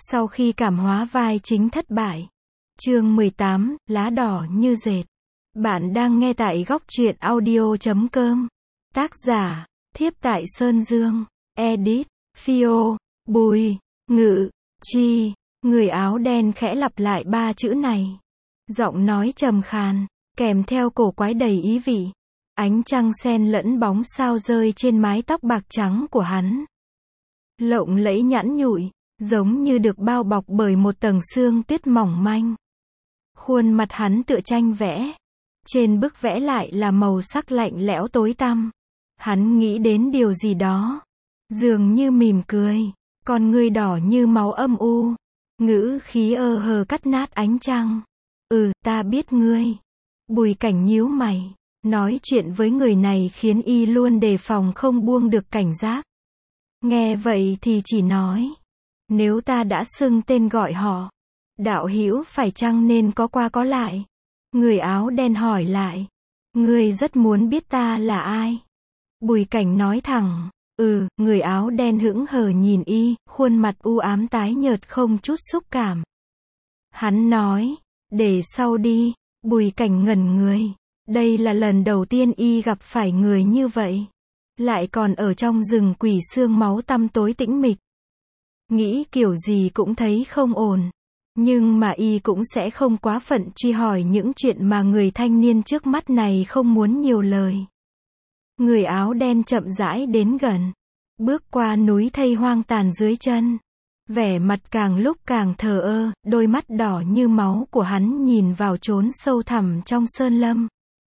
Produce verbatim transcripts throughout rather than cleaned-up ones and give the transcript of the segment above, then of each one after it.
Sau khi cảm hóa vai chính thất bại. Chương mười tám, lá đỏ như dệt. Bạn đang nghe tại góc truyện audio chấm com. Tác giả, Thiếp tại Sơn Dương. Edit, Phio, Bùi, Ngự, Chi. Người áo đen khẽ lặp lại ba chữ này. Giọng nói trầm khàn, kèm theo cổ quái đầy ý vị. Ánh trăng xen lẫn bóng sao rơi trên mái tóc bạc trắng của hắn. Lộng lẫy nhẵn nhụi, giống như được bao bọc bởi một tầng sương tuyết mỏng manh. Khuôn mặt hắn tựa tranh vẽ. Trên bức vẽ lại là màu sắc lạnh lẽo tối tăm. Hắn nghĩ đến điều gì đó. Dường như mỉm cười. Con ngươi đỏ như máu âm u. Ngữ khí ơ hờ cắt nát ánh trăng. Ừ, ta biết ngươi. Bùi Cảnh nhíu mày. Nói chuyện với người này khiến y luôn đề phòng không buông được cảnh giác. Nghe vậy thì chỉ nói. Nếu ta đã xưng tên gọi họ. Đạo hữu phải chăng nên có qua có lại? Người áo đen hỏi lại. Ngươi rất muốn biết ta là ai? Bùi Cảnh nói thẳng. Ừ, người áo đen hững hờ nhìn y, khuôn mặt u ám tái nhợt không chút xúc cảm. Hắn nói. Để sau đi. Bùi Cảnh ngẩn người. Đây là lần đầu tiên y gặp phải người như vậy. Lại còn ở trong rừng quỷ xương máu tăm tối tĩnh mịch. Nghĩ kiểu gì cũng thấy không ổn. Nhưng mà y cũng sẽ không quá phận truy hỏi những chuyện mà người thanh niên trước mắt này không muốn nhiều lời. Người áo đen chậm rãi đến gần. Bước qua núi thây hoang tàn dưới chân. Vẻ mặt càng lúc càng thờ ơ, đôi mắt đỏ như máu của hắn nhìn vào chốn sâu thẳm trong sơn lâm.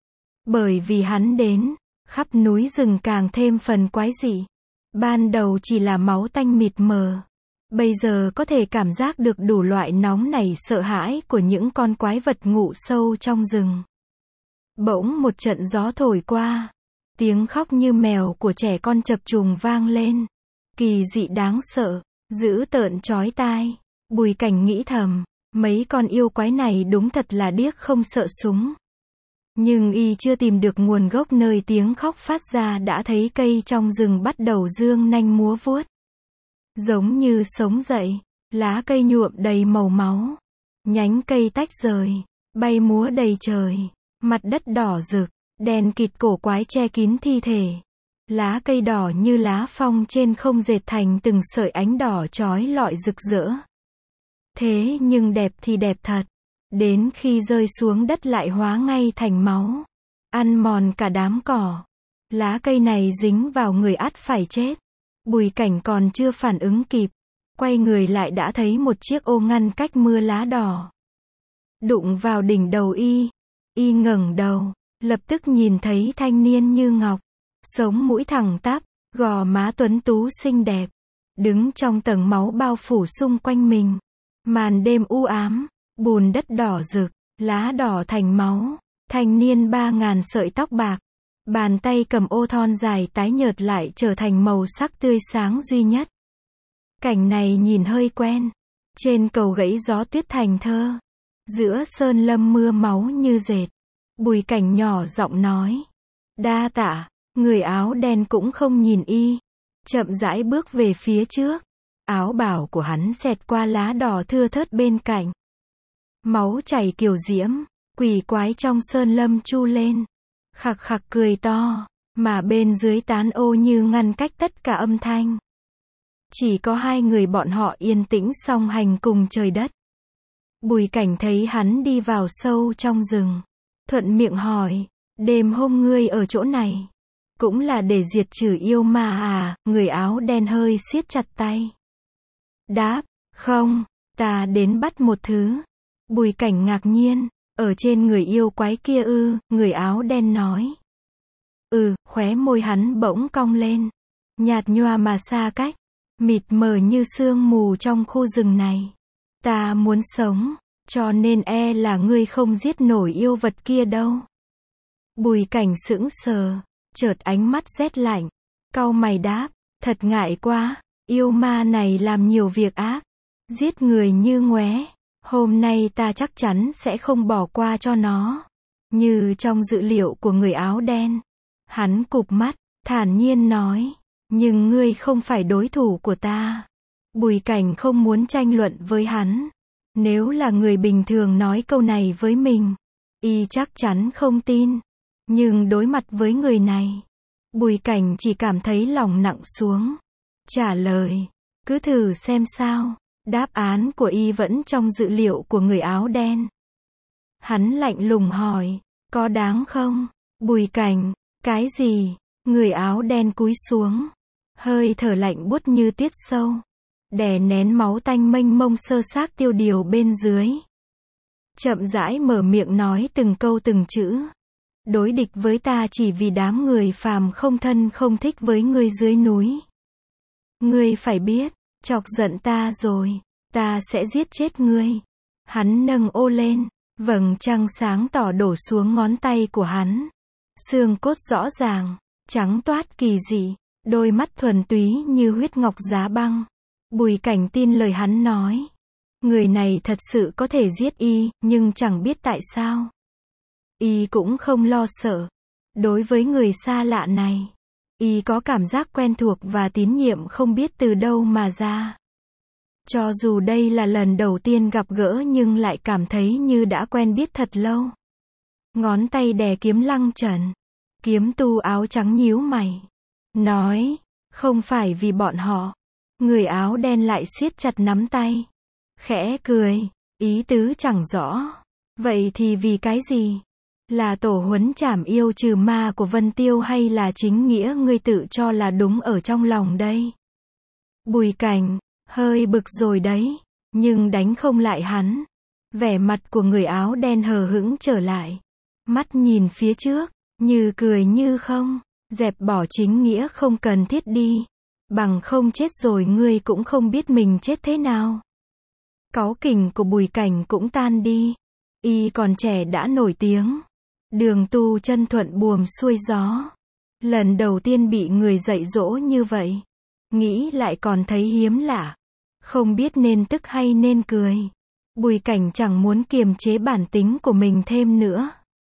Bởi vì hắn đến, khắp núi rừng càng thêm phần quái dị. Ban đầu chỉ là máu tanh mịt mờ. Bây giờ có thể cảm giác được đủ loại nóng nảy sợ hãi của những con quái vật ngụ sâu trong rừng. Bỗng một trận gió thổi qua. Tiếng khóc như mèo của trẻ con chập trùng vang lên. Kỳ dị đáng sợ, dữ tợn chói tai. Bùi Cảnh nghĩ thầm, mấy con yêu quái này đúng thật là điếc không sợ súng. Nhưng y chưa tìm được nguồn gốc nơi tiếng khóc phát ra đã thấy cây trong rừng bắt đầu dương nanh múa vuốt. Giống như sống dậy, lá cây nhuộm đầy màu máu. Nhánh cây tách rời, bay múa đầy trời. Mặt đất đỏ rực, đèn kịt cổ quái che kín thi thể. Lá cây đỏ như lá phong trên không dệt thành từng sợi ánh đỏ chói lọi rực rỡ. Thế nhưng đẹp thì đẹp thật. Đến khi rơi xuống đất lại hóa ngay thành máu. Ăn mòn cả đám cỏ. Lá cây này dính vào người ắt phải chết. Bùi Cảnh còn chưa phản ứng kịp. Quay người lại đã thấy một chiếc ô ngăn cách mưa lá đỏ. Đụng vào đỉnh đầu y. Y ngẩng đầu. Lập tức nhìn thấy thanh niên như ngọc. Sống mũi thẳng tắp. Gò má tuấn tú xinh đẹp. Đứng trong tầng máu bao phủ xung quanh mình. Màn đêm u ám. Bùn đất đỏ rực, lá đỏ thành máu, thanh niên ba ngàn sợi tóc bạc, bàn tay cầm ô thon dài tái nhợt lại trở thành màu sắc tươi sáng duy nhất. Cảnh này nhìn hơi quen, trên cầu gãy gió tuyết thành thơ, giữa sơn lâm mưa máu như dệt. Bùi Cảnh nhỏ giọng nói, đa tạ. Người áo đen cũng không nhìn y, chậm rãi bước về phía trước, áo bào của hắn xẹt qua lá đỏ thưa thớt bên cạnh. Máu chảy kiểu diễm, quỷ quái trong sơn lâm chu lên. Khặc khặc cười to, mà bên dưới tán ô như ngăn cách tất cả âm thanh. Chỉ có hai người bọn họ yên tĩnh song hành cùng trời đất. Bùi Cảnh thấy hắn đi vào sâu trong rừng. Thuận miệng hỏi, đêm hôm ngươi ở chỗ này. Cũng là để diệt trừ yêu ma à? Người áo đen hơi siết chặt tay. Đáp, không, ta đến bắt một thứ. Bùi Cảnh ngạc nhiên, ở trên người yêu quái kia ư? Người áo đen nói. Ừ, khóe môi hắn bỗng cong lên. Nhạt nhòa mà xa cách, mịt mờ như sương mù trong khu rừng này. Ta muốn sống, cho nên e là ngươi không giết nổi yêu vật kia đâu. Bùi Cảnh sững sờ, chợt ánh mắt rét lạnh, cau mày đáp, thật ngại quá, yêu ma này làm nhiều việc ác, giết người như ngoé. Hôm nay ta chắc chắn sẽ không bỏ qua cho nó. Như trong dự liệu của người áo đen. Hắn cụp mắt, thản nhiên nói. Nhưng ngươi không phải đối thủ của ta. Bùi Cảnh không muốn tranh luận với hắn. Nếu là người bình thường nói câu này với mình, y chắc chắn không tin. Nhưng đối mặt với người này, Bùi Cảnh chỉ cảm thấy lòng nặng xuống. Trả lời, cứ thử xem sao. Đáp án của y vẫn trong dự liệu của người áo đen. Hắn lạnh lùng hỏi, có đáng không? Bùi Cảnh, cái gì? Người áo đen cúi xuống. Hơi thở lạnh buốt như tiết sâu. Đè nén máu tanh mênh mông sơ xác tiêu điều bên dưới. Chậm rãi mở miệng nói từng câu từng chữ. Đối địch với ta chỉ vì đám người phàm không thân không thích với ngươi dưới núi. Ngươi phải biết, chọc giận ta rồi, ta sẽ giết chết ngươi. Hắn nâng ô lên, vầng trăng sáng tỏ đổ xuống ngón tay của hắn. Xương cốt rõ ràng, trắng toát kỳ dị, đôi mắt thuần túy như huyết ngọc giá băng. Bùi Cảnh tin lời hắn nói. Người này thật sự có thể giết y, nhưng chẳng biết tại sao. Y cũng không lo sợ. Đối với người xa lạ này, y có cảm giác quen thuộc và tín nhiệm không biết từ đâu mà ra. Cho dù đây là lần đầu tiên gặp gỡ nhưng lại cảm thấy như đã quen biết thật lâu. Ngón tay đè kiếm lăng trần. Kiếm tu áo trắng nhíu mày. Nói, không phải vì bọn họ. Người áo đen lại siết chặt nắm tay. Khẽ cười, ý tứ chẳng rõ. Vậy thì vì cái gì? Là tổ huấn trảm yêu trừ ma của Vân Tiêu hay là chính nghĩa ngươi tự cho là đúng ở trong lòng đây? Bùi Cảnh, hơi bực rồi đấy, nhưng đánh không lại hắn. Vẻ mặt của người áo đen hờ hững trở lại. Mắt nhìn phía trước, như cười như không, dẹp bỏ chính nghĩa không cần thiết đi. Bằng không chết rồi ngươi cũng không biết mình chết thế nào. Cáu kỉnh của Bùi Cảnh cũng tan đi. Y còn trẻ đã nổi tiếng. Đường tu chân thuận buồm xuôi gió. Lần đầu tiên bị người dạy dỗ như vậy. Nghĩ lại còn thấy hiếm lạ. Không biết nên tức hay nên cười. Bùi Cảnh chẳng muốn kiềm chế bản tính của mình thêm nữa.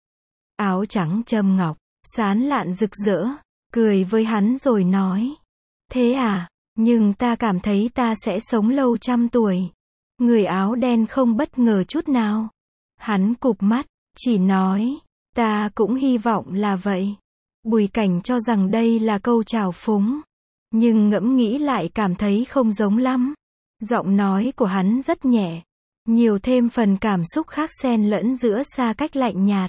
Áo trắng châm ngọc, sán lạn rực rỡ, cười với hắn rồi nói. Thế à, nhưng ta cảm thấy ta sẽ sống lâu trăm tuổi. Người áo đen không bất ngờ chút nào. Hắn cụp mắt, chỉ nói, ta cũng hy vọng là vậy. Bùi Cảnh cho rằng đây là câu trào phúng. Nhưng ngẫm nghĩ lại cảm thấy không giống lắm. Giọng nói của hắn rất nhẹ. Nhiều thêm phần cảm xúc khác xen lẫn giữa xa cách lạnh nhạt.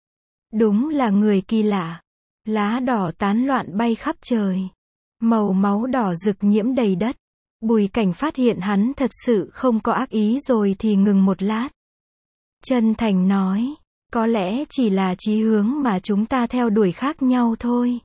Đúng là người kỳ lạ. Lá đỏ tán loạn bay khắp trời. Màu máu đỏ rực nhiễm đầy đất. Bùi Cảnh phát hiện hắn thật sự không có ác ý rồi thì ngừng một lát. Chân thành nói, có lẽ chỉ là chí hướng mà chúng ta theo đuổi khác nhau thôi.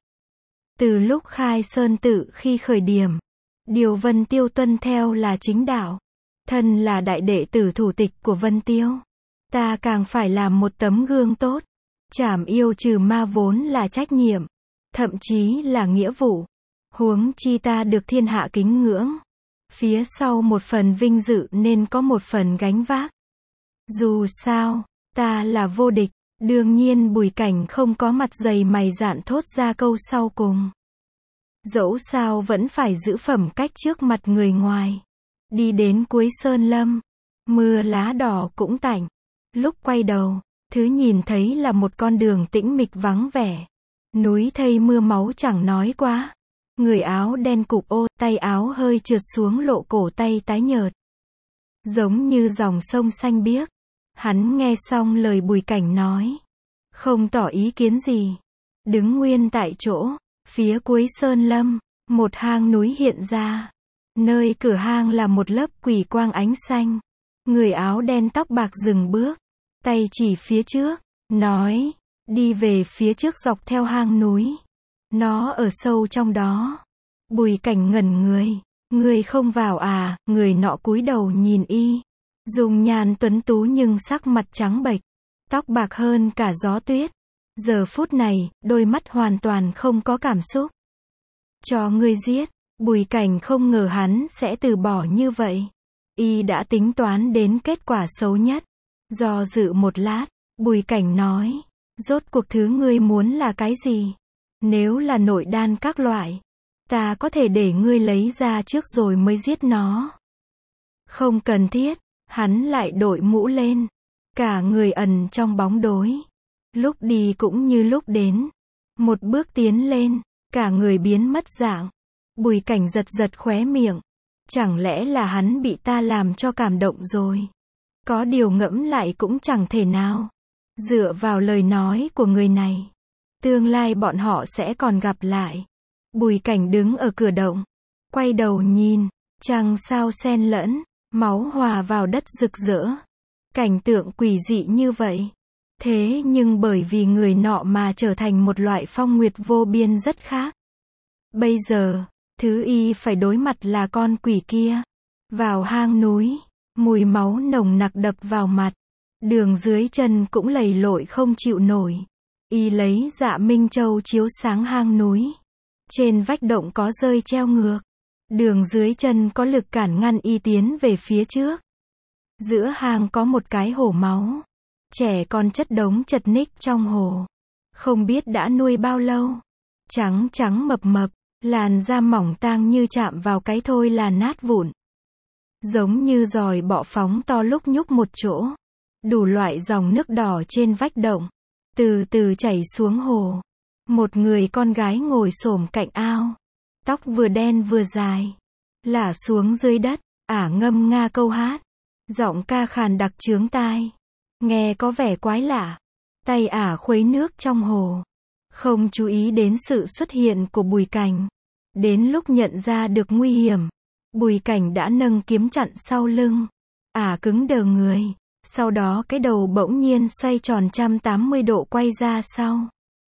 Từ lúc khai sơn tự khi khởi điểm, điều Vân Tiêu tuân theo là chính đạo. Thân là đại đệ tử thủ tịch của Vân Tiêu. Ta càng phải làm một tấm gương tốt. Trảm yêu trừ ma vốn là trách nhiệm. Thậm chí là nghĩa vụ. Huống chi ta được thiên hạ kính ngưỡng. Phía sau một phần vinh dự nên có một phần gánh vác. Dù sao, ta là vô địch. Đương nhiên Bùi Cảnh không có mặt dày mày dạn thốt ra câu sau cùng. Dẫu sao vẫn phải giữ phẩm cách trước mặt người ngoài. Đi đến cuối sơn lâm, mưa lá đỏ cũng tạnh. Lúc quay đầu, thứ nhìn thấy là một con đường tĩnh mịch vắng vẻ. Núi thây mưa máu chẳng nói quá. Người áo đen cụp ô, tay áo hơi trượt xuống lộ cổ tay tái nhợt. Giống như dòng sông xanh biếc. Hắn nghe xong lời Bùi Cảnh nói. Không tỏ ý kiến gì. Đứng nguyên tại chỗ, phía cuối sơn lâm, một hang núi hiện ra. Nơi cửa hang là một lớp quỷ quang ánh xanh. Người áo đen tóc bạc dừng bước. Tay chỉ phía trước, nói, đi về phía trước dọc theo hang núi. Nó ở sâu trong đó. Bùi Cảnh ngẩn người. Người không vào à? Người nọ cúi đầu nhìn y. Dùng nhan tuấn tú nhưng sắc mặt trắng bệch. Tóc bạc hơn cả gió tuyết. Giờ phút này, đôi mắt hoàn toàn không có cảm xúc. Cho ngươi giết. Bùi Cảnh không ngờ hắn sẽ từ bỏ như vậy. Y đã tính toán đến kết quả xấu nhất. Do dự một lát, Bùi Cảnh nói. Rốt cuộc thứ ngươi muốn là cái gì? Nếu là nội đan các loại, ta có thể để ngươi lấy ra trước rồi mới giết nó. Không cần thiết, hắn lại đội mũ lên. Cả người ẩn trong bóng tối. Lúc đi cũng như lúc đến. Một bước tiến lên, cả người biến mất dạng. Bùi Cảnh giật giật khóe miệng. Chẳng lẽ là hắn bị ta làm cho cảm động rồi? Có điều ngẫm lại cũng chẳng thể nào. Dựa vào lời nói của người này, tương lai bọn họ sẽ còn gặp lại. Bùi Cảnh đứng ở cửa động, quay đầu nhìn, trăng sao xen lẫn, máu hòa vào đất rực rỡ. Cảnh tượng quỷ dị như vậy. Thế nhưng bởi vì người nọ mà trở thành một loại phong nguyệt vô biên rất khác. Bây giờ, thứ y phải đối mặt là con quỷ kia. Vào hang núi, mùi máu nồng nặc đập vào mặt. Đường dưới chân cũng lầy lội không chịu nổi. Y lấy Dạ Minh Châu chiếu sáng hang núi. Trên vách động có rơi treo ngược. Đường dưới chân có lực cản ngăn y tiến về phía trước. Giữa hang có một cái hồ máu. Trẻ con chất đống chật ních trong hồ. Không biết đã nuôi bao lâu. Trắng trắng mập mập, làn da mỏng tang như chạm vào cái thôi là nát vụn. Giống như giòi bọ phóng to lúc nhúc một chỗ. Đủ loại dòng nước đỏ trên vách động. Từ từ chảy xuống hồ. Một người con gái ngồi xổm cạnh ao. Tóc vừa đen vừa dài. Lả xuống dưới đất, ả ngâm nga câu hát. Giọng ca khàn đặc chướng tai. Nghe có vẻ quái lạ. Tay ả khuấy nước trong hồ. Không chú ý đến sự xuất hiện của Bùi Cảnh. Đến lúc nhận ra được nguy hiểm, Bùi Cảnh đã nâng kiếm chặn sau lưng. Ả cứng đờ người. Sau đó cái đầu bỗng nhiên xoay tròn một trăm tám mươi độ quay ra sau.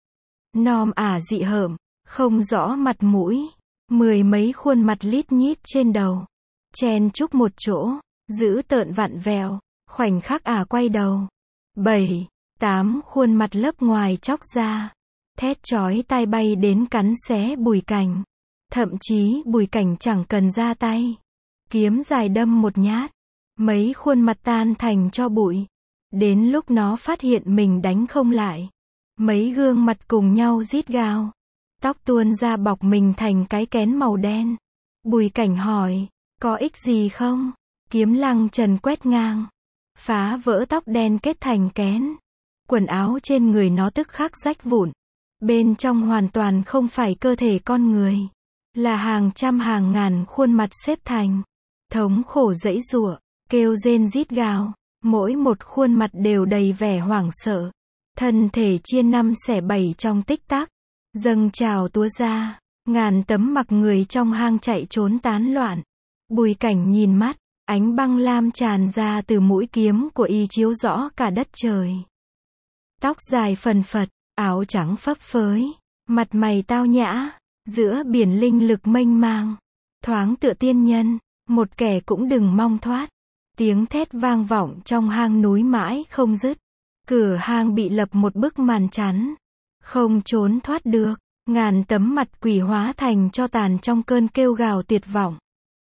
Nom ả dị hợm, không rõ mặt mũi. Mười mấy khuôn mặt lít nhít trên đầu. Chen chúc một chỗ, giữ tợn vặn vẹo. Khoảnh khắc ả quay đầu. Bảy, tám khuôn mặt lớp ngoài chóc ra. Thét chói tai bay đến cắn xé Bùi Cảnh. Thậm chí Bùi Cảnh chẳng cần ra tay. Kiếm dài đâm một nhát. Mấy khuôn mặt tan thành tro bụi. Đến lúc nó phát hiện mình đánh không lại. Mấy gương mặt cùng nhau rít gào. Tóc tuôn ra bọc mình thành cái kén màu đen. Bùi Cảnh hỏi, có ích gì không? Kiếm lăng trần quét ngang. Phá vỡ tóc đen kết thành kén. Quần áo trên người nó tức khắc rách vụn. Bên trong hoàn toàn không phải cơ thể con người. Là hàng trăm hàng ngàn khuôn mặt xếp thành. Thống khổ giãy giụa, kêu rên rít gào. Mỗi một khuôn mặt đều đầy vẻ hoảng sợ. Thân thể chia năm xẻ bảy trong tích tắc. Dâng trào túa ra. Ngàn tấm mặc người trong hang chạy trốn tán loạn. Bùi Cảnh nhìn mắt. Ánh băng lam tràn ra từ mũi kiếm của y chiếu rõ cả đất trời. Tóc dài phần phật, áo trắng phấp phới. Mặt mày tao nhã. Giữa biển linh lực mênh mang. Thoáng tựa tiên nhân. Một kẻ cũng đừng mong thoát. Tiếng thét vang vọng trong hang núi mãi không dứt. Cửa hang bị lập một bức màn chắn. Không trốn thoát được. Ngàn tấm mặt quỷ hóa thành tro tàn trong cơn kêu gào tuyệt vọng.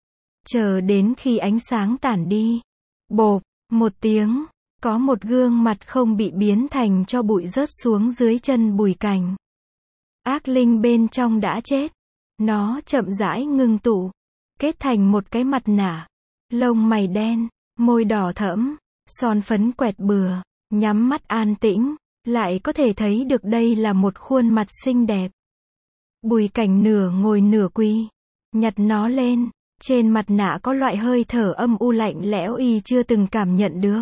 Chờ đến khi ánh sáng tản đi. Bộp, một tiếng. Có một gương mặt không bị biến thành tro bụi rớt xuống dưới chân Bùi Cảnh. Ác linh bên trong đã chết. Nó chậm rãi ngưng tụ. Kết thành một cái mặt nạ. Lông mày đen, môi đỏ thẫm, son phấn quẹt bừa. Nhắm mắt an tĩnh, lại có thể thấy được đây là một khuôn mặt xinh đẹp. Bùi Cảnh nửa ngồi nửa quỳ. Nhặt nó lên. Trên mặt nạ có loại hơi thở âm u lạnh lẽo y chưa từng cảm nhận được.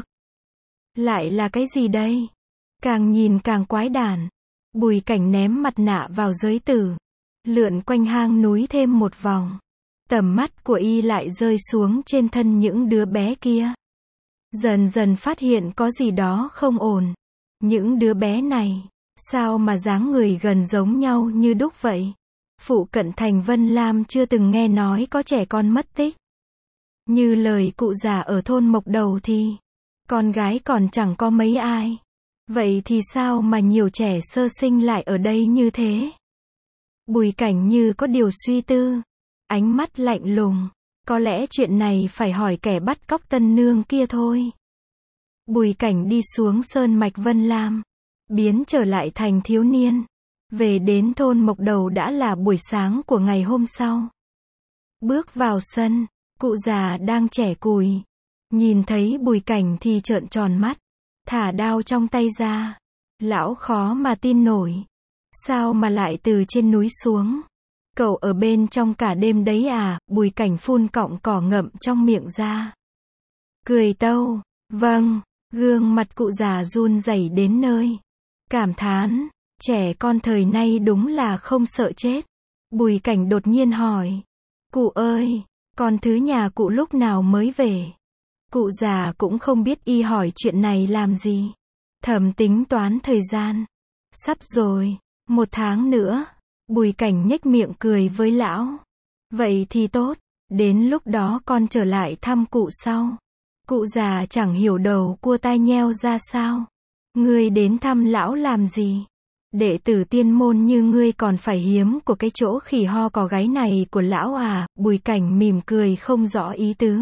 Lại là cái gì đây? Càng nhìn càng quái đản. Bùi Cảnh ném mặt nạ vào giới tử. Lượn quanh hang núi thêm một vòng. Tầm mắt của y lại rơi xuống trên thân những đứa bé kia. Dần dần phát hiện có gì đó không ổn. Những đứa bé này, sao mà dáng người gần giống nhau như đúc vậy? Phụ cận thành Vân Lam chưa từng nghe nói có trẻ con mất tích. Như lời cụ già ở thôn Mộc Đầu thì, con gái còn chẳng có mấy ai. Vậy thì sao mà nhiều trẻ sơ sinh lại ở đây như thế? Bùi Cảnh như có điều suy tư. Ánh mắt lạnh lùng. Có lẽ chuyện này phải hỏi kẻ bắt cóc tân nương kia thôi. Bùi Cảnh đi xuống sơn mạch Vân Lam. Biến trở lại thành thiếu niên. Về đến thôn Mộc Đầu đã là buổi sáng của ngày hôm sau. Bước vào sân. Cụ già đang chẻ cùi. Nhìn thấy Bùi Cảnh thì trợn tròn mắt. Thả đao trong tay ra. Lão khó mà tin nổi. Sao mà lại từ trên núi xuống? Cậu ở bên trong cả đêm đấy à? Bùi Cảnh phun cọng cỏ ngậm trong miệng ra. Cười tâu. Vâng. Gương mặt cụ già run rẩy đến nơi. Cảm thán. Trẻ con thời nay đúng là không sợ chết. Bùi Cảnh đột nhiên hỏi. Cụ ơi, con thứ nhà cụ lúc nào mới về? Cụ già cũng không biết y hỏi chuyện này làm gì. Thầm tính toán thời gian. Sắp rồi, một tháng nữa. Bùi Cảnh nhếch miệng cười với lão. Vậy thì tốt, đến lúc đó con trở lại thăm cụ sau. Cụ già chẳng hiểu đầu cua tai nheo ra sao. Ngươi đến thăm lão làm gì? Đệ tử tiên môn như ngươi còn phải hiếm của cái chỗ khỉ ho cò gáy này của lão à? Bùi Cảnh mỉm cười không rõ ý tứ.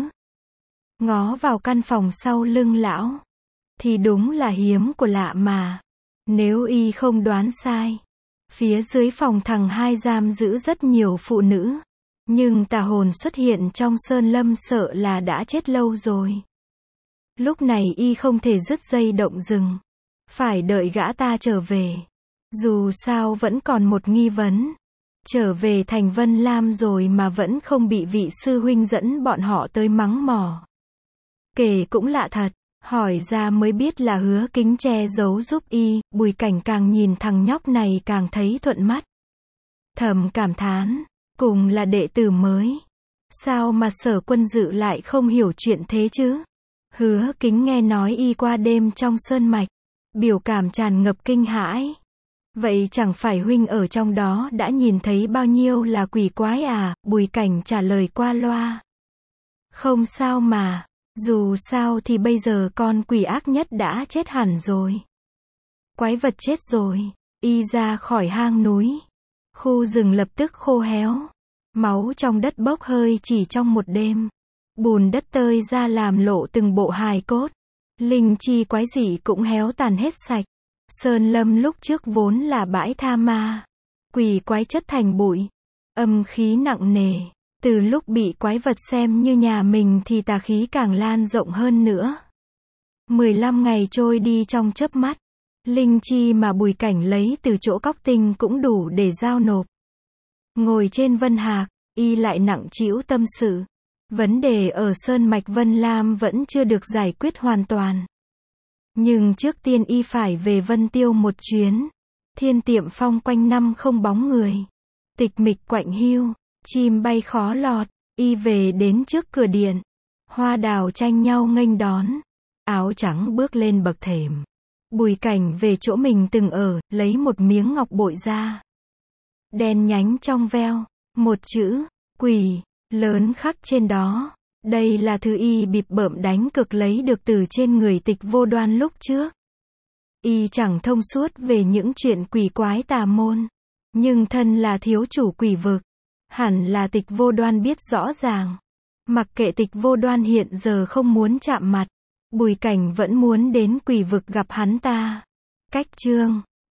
Ngó vào căn phòng sau lưng lão. Thì đúng là hiếm của lạ mà. Nếu y không đoán sai. Phía dưới phòng thằng hai giam giữ rất nhiều phụ nữ. Nhưng tà hồn xuất hiện trong sơn lâm sợ là đã chết lâu rồi. Lúc này y không thể dứt dây động rừng. Phải đợi gã ta trở về. Dù sao vẫn còn một nghi vấn. Trở về thành Vân Lam rồi mà vẫn không bị vị sư huynh dẫn bọn họ tới mắng mỏ. Kể cũng lạ thật. Hỏi ra mới biết là Hứa Kính che giấu giúp y. Bùi Cảnh càng nhìn thằng nhóc này càng thấy thuận mắt. Thầm cảm thán. Cùng là đệ tử mới. Sao mà Sở Quân Dự lại không hiểu chuyện thế chứ? Hứa Kính nghe nói y qua đêm trong sơn mạch. Biểu cảm tràn ngập kinh hãi. Vậy chẳng phải huynh ở trong đó đã nhìn thấy bao nhiêu là quỷ quái à? Bùi Cảnh trả lời qua loa. Không sao mà. Dù sao thì bây giờ con quỷ ác nhất đã chết hẳn rồi. Quái vật chết rồi. Y ra khỏi hang núi. Khu rừng lập tức khô héo. Máu trong đất bốc hơi chỉ trong một đêm. Bùn đất tơi ra làm lộ từng bộ hài cốt. Linh chi quái dị cũng héo tàn hết sạch. Sơn lâm lúc trước vốn là bãi tha ma. Quỷ quái chất thành bụi. Âm khí nặng nề. Từ lúc bị quái vật xem như nhà mình thì tà khí càng lan rộng hơn nữa. mười lăm ngày trôi đi trong chớp mắt. Linh chi mà Bùi Cảnh lấy từ chỗ cóc tinh cũng đủ để giao nộp. Ngồi trên Vân Hạc, y lại nặng trĩu tâm sự. Vấn đề ở Sơn Mạch Vân Lam vẫn chưa được giải quyết hoàn toàn. Nhưng trước tiên y phải về Vân Tiêu một chuyến. Thiên Tiệm Phong quanh năm không bóng người. Tịch mịch quạnh hiu, chim bay khó lọt. Y về đến trước cửa điện. Hoa đào tranh nhau nghênh đón. Áo trắng bước lên bậc thềm. Bùi Cảnh về chỗ mình từng ở, lấy một miếng ngọc bội ra. Đen nhánh trong veo, một chữ, quỷ, lớn khắc trên đó. Đây là thứ y bịp bợm đánh cực lấy được từ trên người Tịch Vô Đoan lúc trước. Y chẳng thông suốt về những chuyện quỷ quái tà môn. Nhưng thân là thiếu chủ quỷ vực. Hẳn là Tịch Vô Đoan biết rõ ràng. Mặc kệ Tịch Vô Đoan hiện giờ không muốn chạm mặt. Bùi Cảnh vẫn muốn đến quỷ vực gặp hắn ta. Cách chương